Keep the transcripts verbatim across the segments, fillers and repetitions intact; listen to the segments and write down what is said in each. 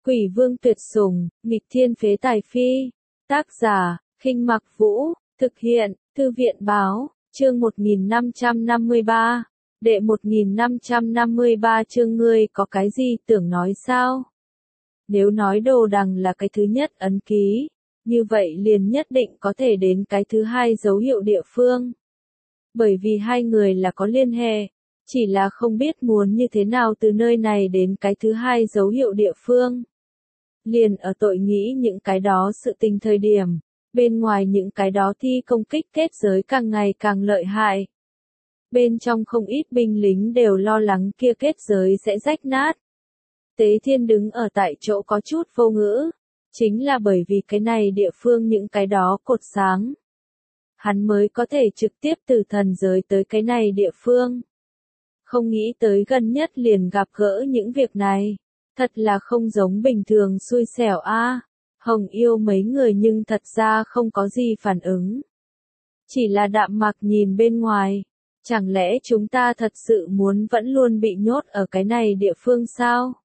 Quỷ vương tuyệt sủng, nghịch thiên phế tài phi. Tác giả, Khinh Mặc Vũ, thực hiện, Thư viện báo, chương một nghìn năm trăm năm mươi ba. Đệ một nghìn năm trăm năm mươi ba chương ngươi có cái gì tưởng nói sao? Nếu nói đồ đằng là cái thứ nhất ấn ký, như vậy liền nhất định có thể đến cái thứ hai dấu hiệu địa phương. Bởi vì hai người là có liên hệ, chỉ là không biết muốn như thế nào từ nơi này đến cái thứ hai dấu hiệu địa phương. Liền ở tội nghĩ những cái đó sự tình thời điểm, bên ngoài những cái đó thi công kích kết giới càng ngày càng lợi hại. Bên trong không ít binh lính đều lo lắng kia kết giới sẽ rách nát. Tế Thiên đứng ở tại chỗ có chút vô ngữ, chính là bởi vì cái này địa phương những cái đó cột sáng. Hắn mới có thể trực tiếp từ thần giới tới cái này địa phương. Không nghĩ tới gần nhất liền gặp gỡ những việc này. Thật là không giống bình thường xui xẻo a. Hồng yêu mấy người nhưng thật ra không có gì phản ứng. Chỉ là đạm mạc nhìn bên ngoài. Chẳng lẽ chúng ta thật sự muốn vẫn luôn bị nhốt ở cái này địa phương sao?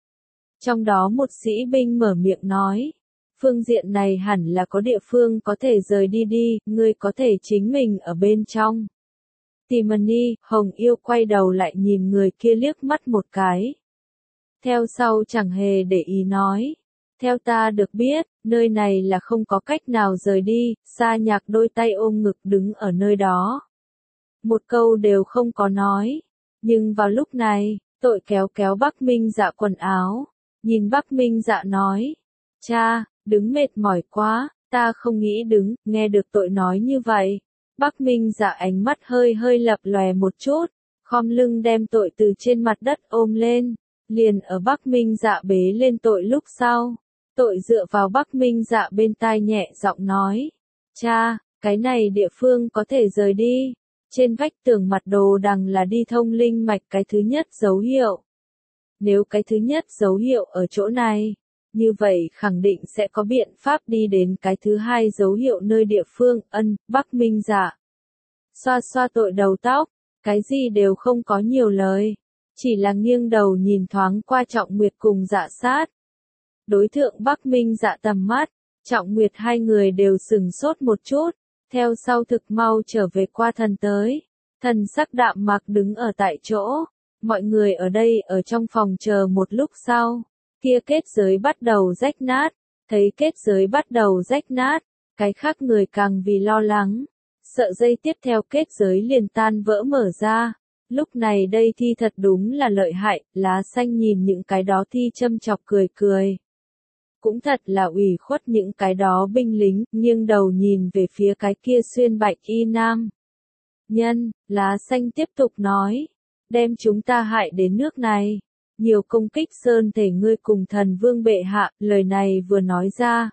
Trong đó một sĩ binh mở miệng nói. Phương diện này hẳn là có địa phương có thể rời đi đi, ngươi có thể chính mình ở bên trong. Timony, Hồng yêu quay đầu lại nhìn người kia liếc mắt một cái. Theo sau chẳng hề để ý nói. Theo ta được biết, nơi này là không có cách nào rời đi, Sa Nhạc đôi tay ôm ngực đứng ở nơi đó. Một câu đều không có nói. Nhưng vào lúc này, tội kéo kéo Bắc Minh Dạ quần áo. Nhìn Bắc Minh Dạ nói. Cha, đứng mệt mỏi quá, ta không nghĩ đứng, nghe được tội nói như vậy. Bắc Minh Dạ ánh mắt hơi hơi lập lòe một chút, khom lưng đem tội từ trên mặt đất ôm lên. Liền ở Bắc Minh Dạ bế lên tội lúc sau, tội dựa vào Bắc Minh Dạ bên tai nhẹ giọng nói. Cha, cái này địa phương có thể rời đi. Trên vách tường mặt đồ đằng là đi thông linh mạch cái thứ nhất dấu hiệu. Nếu cái thứ nhất dấu hiệu ở chỗ này, như vậy khẳng định sẽ có biện pháp đi đến cái thứ hai dấu hiệu nơi địa phương. Ân, Bắc Minh Dạ. Xoa xoa tội đầu tóc, cái gì đều không có nhiều lời. Chỉ là nghiêng đầu nhìn thoáng qua Trọng Nguyệt cùng Dạ Sát. Đối thượng Bắc Minh Dạ tầm mắt, Trọng Nguyệt hai người đều sừng sốt một chút, theo sau thực mau trở về qua thần tới. Thần sắc đạm mạc đứng ở tại chỗ, mọi người ở đây ở trong phòng chờ một lúc sau, kia kết giới bắt đầu rách nát, thấy kết giới bắt đầu rách nát, cái khác người càng vì lo lắng, sợ dây tiếp theo kết giới liền tan vỡ mở ra. Lúc này đây thi thật đúng là lợi hại, Lá Xanh nhìn những cái đó thi châm chọc cười cười. Cũng thật là ủy khuất những cái đó binh lính, nghiêng đầu nhìn về phía cái kia xuyên bạch y nam. Nhân, Lá Xanh tiếp tục nói, đem chúng ta hại đến nước này. Nhiều công kích sơn thể ngươi cùng thần vương bệ hạ, lời này vừa nói ra.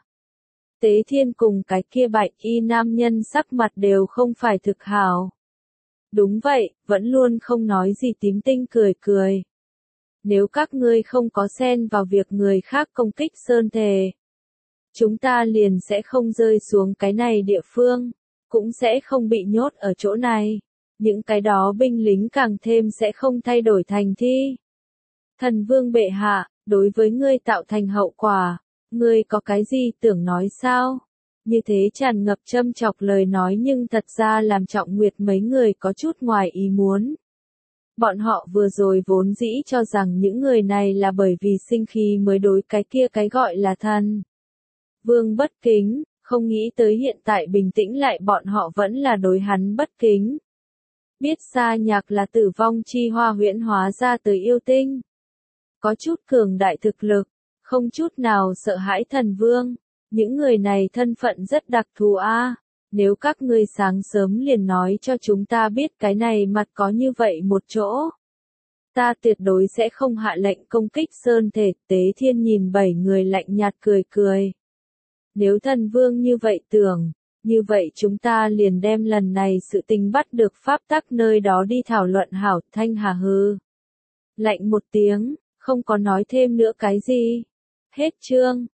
Tế Thiên cùng cái kia bạch y nam nhân sắc mặt đều không phải thực hảo. Đúng vậy, vẫn luôn không nói gì tím tinh cười cười. Nếu các ngươi không có xen vào việc người khác công kích sơn thể, chúng ta liền sẽ không rơi xuống cái này địa phương, cũng sẽ không bị nhốt ở chỗ này. Những cái đó binh lính càng thêm sẽ không thay đổi thành thi. Thần vương bệ hạ, đối với ngươi tạo thành hậu quả, ngươi có cái gì tưởng nói sao? Như thế tràn ngập châm chọc lời nói nhưng thật ra làm Trọng Nguyệt mấy người có chút ngoài ý muốn. Bọn họ vừa rồi vốn dĩ cho rằng những người này là bởi vì sinh khí mới đối cái kia cái gọi là thần vương bất kính, không nghĩ tới hiện tại bình tĩnh lại bọn họ vẫn là đối hắn bất kính. Biết Sa Nhạc là tử vong chi hoa huyễn hóa ra tới yêu tinh. Có chút cường đại thực lực, không chút nào sợ hãi thần vương. Những người này thân phận rất đặc thù a. Nếu các ngươi sáng sớm liền nói cho chúng ta biết cái này mặt có như vậy một chỗ, ta tuyệt đối sẽ không hạ lệnh công kích sơn thể. Tế Thiên nhìn bảy người lạnh nhạt cười cười. Nếu thần vương như vậy tưởng, như vậy chúng ta liền đem lần này sự tình bắt được pháp tắc nơi đó đi thảo luận hảo. Thanh Hà hừ lạnh một tiếng, không có nói thêm nữa cái gì. Hết chương.